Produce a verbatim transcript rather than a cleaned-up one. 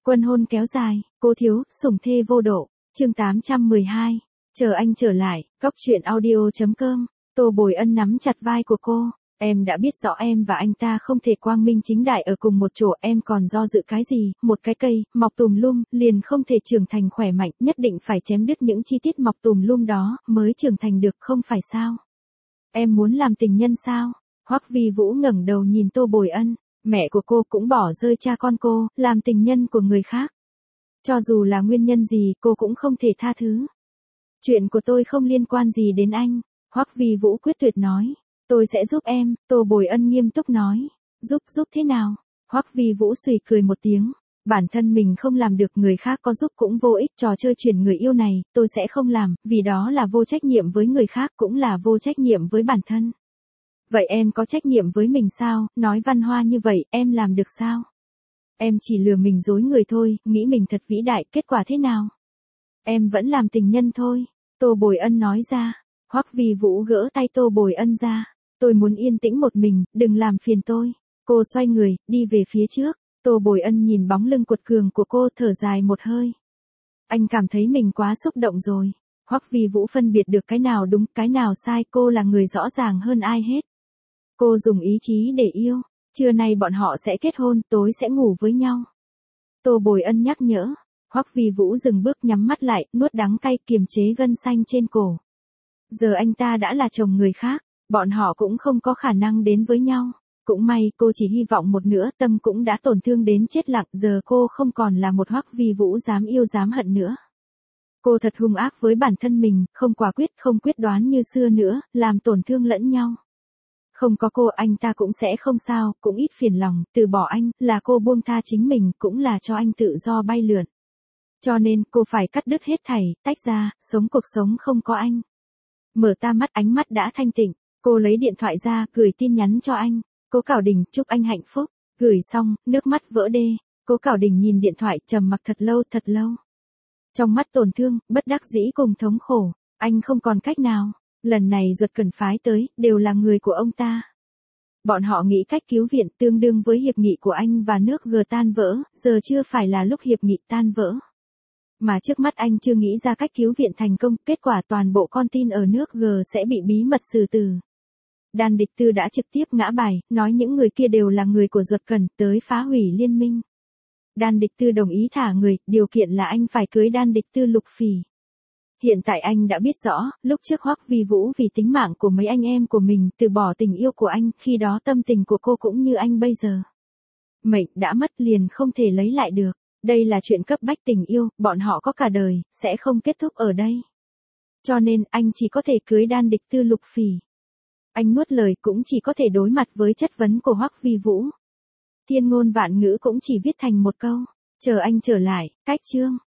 Quân hôn kéo dài, cố thiếu, sủng thê vô độ. Chương tám trăm mười hai. Chờ anh trở lại. Góc truyện audio chấm com. Tô Bồi Ân nắm chặt vai của cô. Em đã biết rõ em và anh ta không thể quang minh chính đại ở cùng một chỗ, em còn do dự cái gì? Một cái cây mọc tùm lum liền không thể trưởng thành khỏe mạnh, nhất định phải chém đứt những chi tiết mọc tùm lum đó mới trưởng thành được, không phải sao? Em muốn làm tình nhân sao? Hoắc Vi Vũ ngẩng đầu nhìn Tô Bồi Ân. Mẹ của cô cũng bỏ rơi cha con cô, làm tình nhân của người khác. Cho dù là nguyên nhân gì, cô cũng không thể tha thứ. Chuyện của tôi không liên quan gì đến anh, Hoắc Vi Vũ quyết tuyệt nói. Tôi sẽ giúp em, Tô Bồi Ân nghiêm túc nói. Giúp giúp thế nào? Hoắc Vi Vũ suy cười một tiếng. Bản thân mình không làm được, người khác có giúp cũng vô ích, trò chơi chuyển người yêu này, tôi sẽ không làm, vì đó là vô trách nhiệm với người khác, cũng là vô trách nhiệm với bản thân. Vậy em có trách nhiệm với mình sao? Nói văn hoa như vậy, em làm được sao? Em chỉ lừa mình dối người thôi, nghĩ mình thật vĩ đại, kết quả thế nào? Em vẫn làm tình nhân thôi, Tô Bồi Ân nói ra. Hoắc Vi Vũ gỡ tay Tô Bồi Ân ra. Tôi muốn yên tĩnh một mình, đừng làm phiền tôi. Cô xoay người, đi về phía trước. Tô Bồi Ân nhìn bóng lưng cuột cường của cô, thở dài một hơi. Anh cảm thấy mình quá xúc động rồi. Hoắc Vi Vũ phân biệt được cái nào đúng, cái nào sai, cô là người rõ ràng hơn ai hết. Cô dùng ý chí để yêu. Trưa nay bọn họ sẽ kết hôn, tối sẽ ngủ với nhau. Tô Bồi Ân nhắc nhở. Hoắc Vi Vũ dừng bước, nhắm mắt lại, nuốt đắng cay, kiềm chế gân xanh trên cổ. Giờ anh ta đã là chồng người khác, bọn họ cũng không có khả năng đến với nhau. Cũng may cô chỉ hy vọng một nữa, tâm cũng đã tổn thương đến chết lặng, giờ cô không còn là một Hoắc Vi Vũ dám yêu dám hận nữa. Cô thật hung ác với bản thân mình, không quả quyết, không quyết đoán như xưa nữa, làm tổn thương lẫn nhau. Không có cô anh ta cũng sẽ không sao, cũng ít phiền lòng, từ bỏ anh, là cô buông tha chính mình, cũng là cho anh tự do bay lượn. Cho nên, cô phải cắt đứt hết thảy, tách ra, sống cuộc sống không có anh. Mở ta mắt, ánh mắt đã thanh tịnh, cô lấy điện thoại ra, gửi tin nhắn cho anh. Cố Cảo Đình, chúc anh hạnh phúc. Gửi xong, nước mắt vỡ đê. Cố Cảo Đình nhìn điện thoại, trầm mặc thật lâu, thật lâu. Trong mắt tổn thương, bất đắc dĩ cùng thống khổ, anh không còn cách nào. Lần này ruột cần phái tới, đều là người của ông ta. Bọn họ nghĩ cách cứu viện tương đương với hiệp nghị của anh và nước G tan vỡ, giờ chưa phải là lúc hiệp nghị tan vỡ. Mà trước mắt anh chưa nghĩ ra cách cứu viện thành công, kết quả toàn bộ con tin ở nước G sẽ bị bí mật xử tử. Đan Địch Tư đã trực tiếp ngã bài, nói những người kia đều là người của ruột cần, tới phá hủy liên minh. Đan Địch Tư đồng ý thả người, điều kiện là anh phải cưới Đan Địch Tư Lục Phỉ. Hiện tại anh đã biết rõ, lúc trước Hoắc Vi Vũ vì tính mạng của mấy anh em của mình, từ bỏ tình yêu của anh, khi đó tâm tình của cô cũng như anh bây giờ. Mệnh đã mất liền không thể lấy lại được, đây là chuyện cấp bách tình yêu, bọn họ có cả đời, sẽ không kết thúc ở đây. Cho nên, anh chỉ có thể cưới Đan Địch Tư Lục Phỉ. Anh nuốt lời cũng chỉ có thể đối mặt với chất vấn của Hoắc Vi Vũ. Thiên ngôn vạn ngữ cũng chỉ viết thành một câu, chờ anh trở lại, cách chương.